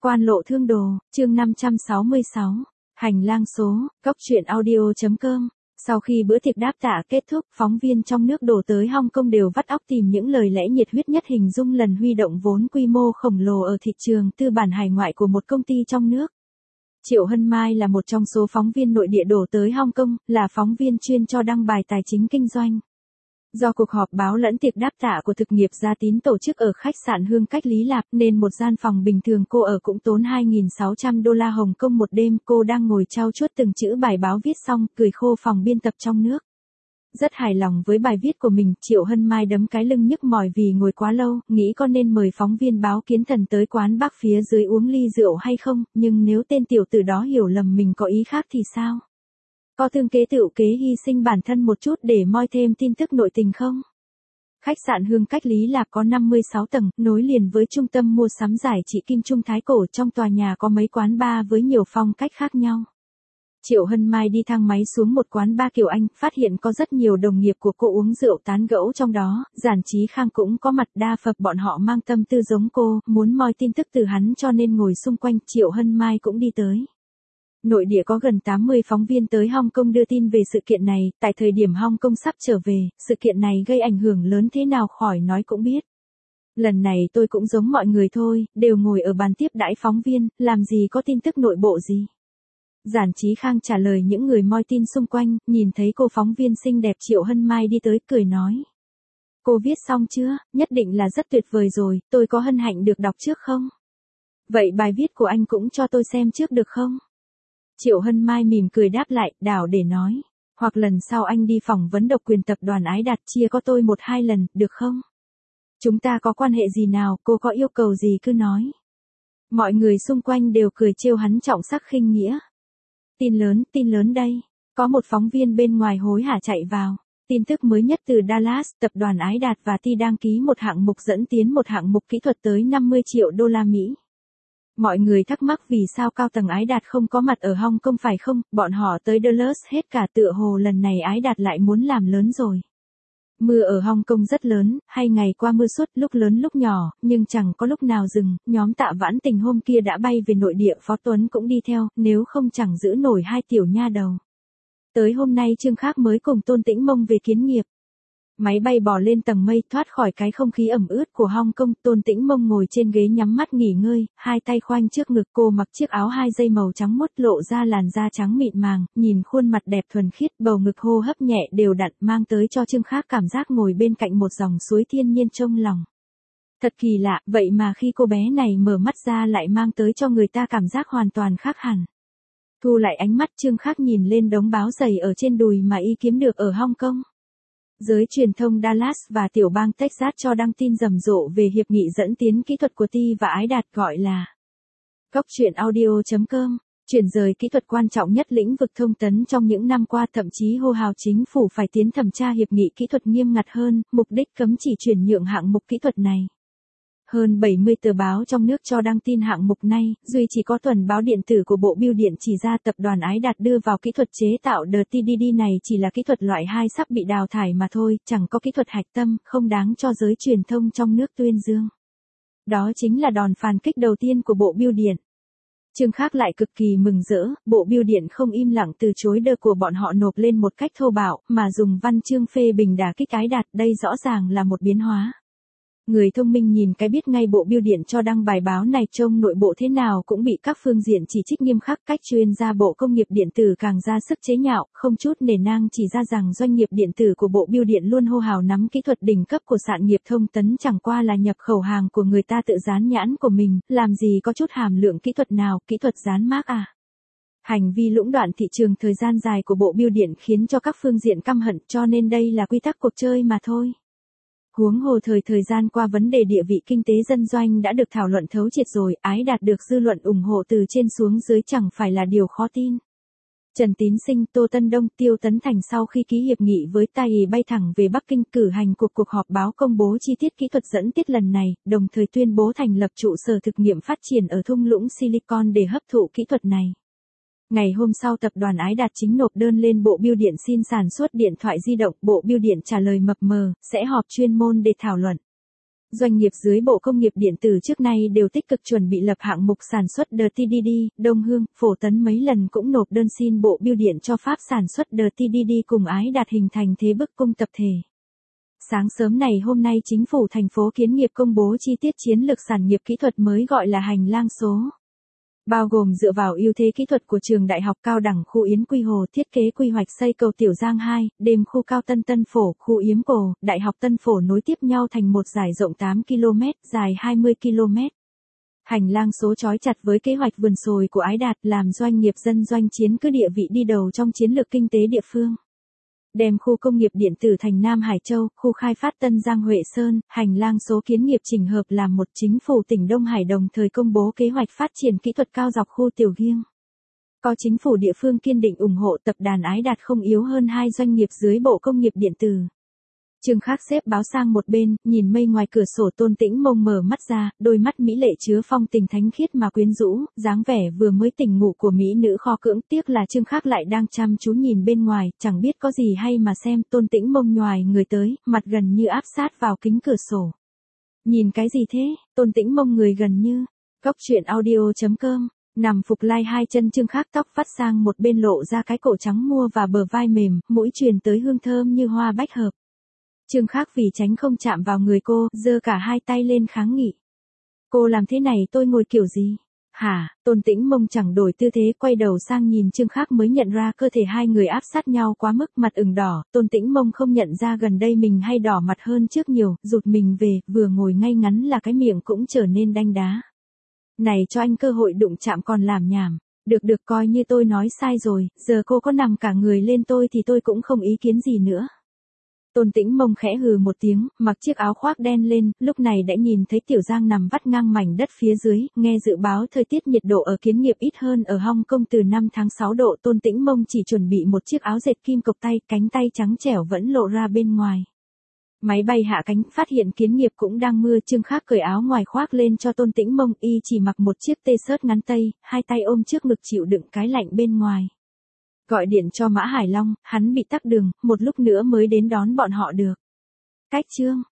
Quan lộ thương đồ, chương 566, hành lang số, góc truyện audio.com. Sau khi bữa tiệc đáp tạ kết thúc, phóng viên trong nước đổ tới Hong Kong đều vắt óc tìm những lời lẽ nhiệt huyết nhất hình dung lần huy động vốn quy mô khổng lồ ở thị trường tư bản hải ngoại của một công ty trong nước. Triệu Hân Mai là một trong số phóng viên nội địa đổ tới Hong Kong, là phóng viên chuyên cho đăng bài tài chính kinh doanh. Do cuộc họp báo lẫn tiệc đáp tạ của thực nghiệp Gia Tín tổ chức ở khách sạn Hương Cách Lý Lạp nên một gian phòng bình thường cô ở cũng tốn 2.600 đô la Hồng Kông một đêm. Cô đang ngồi trau chuốt từng chữ bài báo viết xong, cười khô phòng biên tập trong nước. Rất hài lòng với bài viết của mình, Triệu Hân Mai đấm cái lưng nhức mỏi vì ngồi quá lâu, nghĩ có nên mời phóng viên báo Kiến Thần tới quán Bác phía dưới uống ly rượu hay không, nhưng nếu tên tiểu tử đó hiểu lầm mình có ý khác thì sao? Có thương kế tựu kế hy sinh bản thân một chút để moi thêm tin tức nội tình không? Khách sạn Hương Cách Lý Lạp có 56 tầng, nối liền với trung tâm mua sắm giải trị Kim Trung Thái Cổ. Trong tòa nhà có mấy quán bar với nhiều phong cách khác nhau. Triệu Hân Mai đi thang máy xuống một quán bar kiểu Anh, phát hiện có rất nhiều đồng nghiệp của cô uống rượu tán gẫu trong đó. Giản Chí Khang cũng có mặt, đa phần bọn họ mang tâm tư giống cô, muốn moi tin tức từ hắn cho nên ngồi xung quanh. Triệu Hân Mai cũng đi tới. Nội địa có gần 80 phóng viên tới Hong Kong đưa tin về sự kiện này, tại thời điểm Hong Kong sắp trở về, sự kiện này gây ảnh hưởng lớn thế nào khỏi nói cũng biết. Lần này tôi cũng giống mọi người thôi, đều ngồi ở bàn tiếp đãi phóng viên, làm gì có tin tức nội bộ gì. Giản Chí Khang trả lời những người moi tin xung quanh, nhìn thấy cô phóng viên xinh đẹp Triệu Hân Mai đi tới, cười nói. Cô viết xong chưa, nhất định là rất tuyệt vời rồi, tôi có hân hạnh được đọc trước không? Vậy bài viết của anh cũng cho tôi xem trước được không? Triệu Hân Mai mỉm cười đáp lại, đảo để nói. Hoặc lần sau anh đi phỏng vấn độc quyền tập đoàn Ái Đạt chia có tôi 1-2 lần, được không? Chúng ta có quan hệ gì nào, cô có yêu cầu gì cứ nói. Mọi người xung quanh đều cười trêu hắn trọng sắc khinh nghĩa. Tin lớn đây. Có một phóng viên bên ngoài hối hả chạy vào. Tin tức mới nhất từ Dallas, tập đoàn Ái Đạt và Ti đăng ký một hạng mục dẫn tiến một hạng mục kỹ thuật tới 50 triệu đô la Mỹ. Mọi người thắc mắc vì sao cao tầng Ái Đạt không có mặt ở Hong Kong phải không, bọn họ tới Dallas hết cả, tựa hồ lần này Ái Đạt lại muốn làm lớn rồi. Mưa ở Hong Kong rất lớn, hay ngày qua mưa suốt, lúc lớn lúc nhỏ, nhưng chẳng có lúc nào dừng. Nhóm Tạ Vãn Tình hôm kia đã bay về nội địa, Phó Tuấn cũng đi theo, nếu không chẳng giữ nổi hai tiểu nha đầu. Tới hôm nay Trương Khác mới cùng Tôn Tĩnh Mông về kiến nghiệp. Máy bay bò lên tầng mây, thoát khỏi cái không khí ẩm ướt của Hong Kong. Tôn Tĩnh Mông ngồi trên ghế nhắm mắt nghỉ ngơi, hai tay khoanh trước ngực. Cô mặc chiếc áo 2 dây màu trắng muốt, lộ ra làn da trắng mịn màng, nhìn khuôn mặt đẹp thuần khiết, bầu ngực hô hấp nhẹ đều đặn, mang tới cho Trương Khác cảm giác ngồi bên cạnh một dòng suối thiên nhiên trong lòng. Thật kỳ lạ, vậy mà khi cô bé này mở mắt ra lại mang tới cho người ta cảm giác hoàn toàn khác hẳn. Thu lại ánh mắt, Trương Khác nhìn lên đống báo giày ở trên đùi mà y kiếm được ở Hong Kong. Giới truyền thông Dallas và tiểu bang Texas cho đăng tin rầm rộ về hiệp nghị dẫn tiến kỹ thuật của Ti và Ái Đạt, gọi là góc truyện audio.com, chuyển rời kỹ thuật quan trọng nhất lĩnh vực thông tấn trong những năm qua, thậm chí hô hào chính phủ phải tiến thẩm tra hiệp nghị kỹ thuật nghiêm ngặt hơn, mục đích cấm chỉ chuyển nhượng hạng mục kỹ thuật này. Hơn 70 tờ báo trong nước cho đăng tin hạng mục này, duy chỉ có tuần báo điện tử của Bộ Bưu điện chỉ ra tập đoàn Ái Đạt đưa vào kỹ thuật chế tạo DTDD này chỉ là kỹ thuật loại 2 sắp bị đào thải mà thôi, chẳng có kỹ thuật hạch tâm, không đáng cho giới truyền thông trong nước tuyên dương. Đó chính là đòn phản kích đầu tiên của Bộ Bưu điện. Trương Khác lại cực kỳ mừng rỡ, Bộ Bưu điện không im lặng từ chối đơn của bọn họ nộp lên một cách thô bạo, mà dùng văn chương phê bình đả kích Ái Đạt, đây rõ ràng là một biến hóa. Người thông minh nhìn cái biết ngay Bộ Bưu điện cho đăng bài báo này trông nội bộ thế nào cũng bị các phương diện chỉ trích nghiêm khắc. Cách chuyên gia Bộ Công nghiệp Điện tử càng ra sức chế nhạo, không chút nể nang chỉ ra rằng doanh nghiệp điện tử của Bộ Bưu điện luôn hô hào nắm kỹ thuật đỉnh cấp của sản nghiệp thông tấn, chẳng qua là nhập khẩu hàng của người ta tự dán nhãn của mình, làm gì có chút hàm lượng kỹ thuật nào, kỹ thuật dán mác à. Hành vi lũng đoạn thị trường thời gian dài của Bộ Bưu điện khiến cho các phương diện căm hận, cho nên đây là quy tắc cuộc chơi mà thôi. Huống hồ thời gian qua vấn đề địa vị kinh tế dân doanh đã được thảo luận thấu triệt rồi, Ái Đạt được dư luận ủng hộ từ trên xuống dưới chẳng phải là điều khó tin. Trần Tín Sinh, Tô Tân Đông, Tiêu Tấn Thành sau khi ký hiệp nghị với Tai bay thẳng về Bắc Kinh cử hành cuộc họp báo công bố chi tiết kỹ thuật dẫn tiết lần này, đồng thời tuyên bố thành lập trụ sở thực nghiệm phát triển ở thung lũng Silicon để hấp thụ kỹ thuật này. Ngày hôm sau tập đoàn Ái Đạt chính nộp đơn lên Bộ Bưu điện xin sản xuất điện thoại di động, Bộ Bưu điện trả lời mập mờ, sẽ họp chuyên môn để thảo luận. Doanh nghiệp dưới Bộ Công nghiệp Điện tử trước nay đều tích cực chuẩn bị lập hạng mục sản xuất DTDD, Đông Hương, Phổ Tấn mấy lần cũng nộp đơn xin Bộ Bưu điện cho Pháp sản xuất DTDD cùng Ái Đạt hình thành thế bức cung tập thể. Sáng sớm này hôm nay chính phủ thành phố Kiến Nghiệp công bố chi tiết chiến lược sản nghiệp kỹ thuật mới gọi là hành lang số. Bao gồm dựa vào ưu thế kỹ thuật của trường Đại học Cao đẳng khu Yến Quy Hồ thiết kế quy hoạch xây cầu Tiểu Giang 2, đêm khu cao Tân Tân Phổ, khu Yếm Cổ, Đại học Tân Phổ nối tiếp nhau thành một dải rộng 8 km, dài 20 km. Hành lang số chói chặt với kế hoạch vườn sồi của Ái Đạt làm doanh nghiệp dân doanh chiếm cứ địa vị đi đầu trong chiến lược kinh tế địa phương. Đem khu công nghiệp điện tử thành Nam Hải Châu, khu khai phát Tân Giang Huệ Sơn, hành lang số Kiến Nghiệp chỉnh hợp làm một. Chính phủ tỉnh Đông Hải đồng thời công bố kế hoạch phát triển kỹ thuật cao dọc khu Tiểu Giang. Có chính phủ địa phương kiên định ủng hộ tập đoàn Ái Đạt không yếu hơn hai doanh nghiệp dưới Bộ Công nghiệp Điện tử. Trương Khắc xếp báo sang một bên, nhìn mây ngoài cửa sổ Tôn Tĩnh Mông mở mắt ra, đôi mắt mỹ lệ chứa phong tình thánh khiết mà quyến rũ, dáng vẻ vừa mới tỉnh ngủ của mỹ nữ kho cưỡng, tiếc là Trương Khắc lại đang chăm chú nhìn bên ngoài, chẳng biết có gì hay mà xem. Tôn Tĩnh Mông nhoài người tới, mặt gần như áp sát vào kính cửa sổ. Nhìn cái gì thế? Tôn Tĩnh Mông người gần như. Góc truyện audio.com. Nằm phục lai hai chân Trương Khắc tóc vắt sang một bên lộ ra cái cổ trắng mua và bờ vai mềm, mũi truyền tới hương thơm như hoa bách hợp. Trương Khắc vì tránh không chạm vào người cô, giơ cả hai tay lên kháng nghị. Cô làm thế này tôi ngồi kiểu gì? Hả? Tôn Tĩnh Mông chẳng đổi tư thế, quay đầu sang nhìn Trương Khắc mới nhận ra cơ thể hai người áp sát nhau quá mức, mặt ửng đỏ. Tôn Tĩnh Mông không nhận ra gần đây mình hay đỏ mặt hơn trước nhiều, rụt mình về, vừa ngồi ngay ngắn là cái miệng cũng trở nên đanh đá. Này cho anh cơ hội đụng chạm còn làm nhảm. Được coi như tôi nói sai rồi, giờ cô có nằm cả người lên tôi thì tôi cũng không ý kiến gì nữa. Tôn Tĩnh Mông khẽ hừ một tiếng, mặc chiếc áo khoác đen lên, lúc này đã nhìn thấy Tiểu Giang nằm vắt ngang mảnh đất phía dưới, nghe dự báo thời tiết nhiệt độ ở Kiến Nghiệp ít hơn ở Hong Kong từ 5 tháng 6 độ. Tôn Tĩnh Mông chỉ chuẩn bị một chiếc áo dệt kim cộc tay, cánh tay trắng trẻo vẫn lộ ra bên ngoài. Máy bay hạ cánh, phát hiện Kiến Nghiệp cũng đang mưa. Trương Khắc cởi áo ngoài khoác lên cho Tôn Tĩnh Mông, y chỉ mặc một chiếc t-shirt ngắn tây, hai tay ôm trước ngực chịu đựng cái lạnh bên ngoài. Gọi điện cho Mã Hải Long, hắn bị tắc đường, một lúc nữa mới đến đón bọn họ được. Cách Trương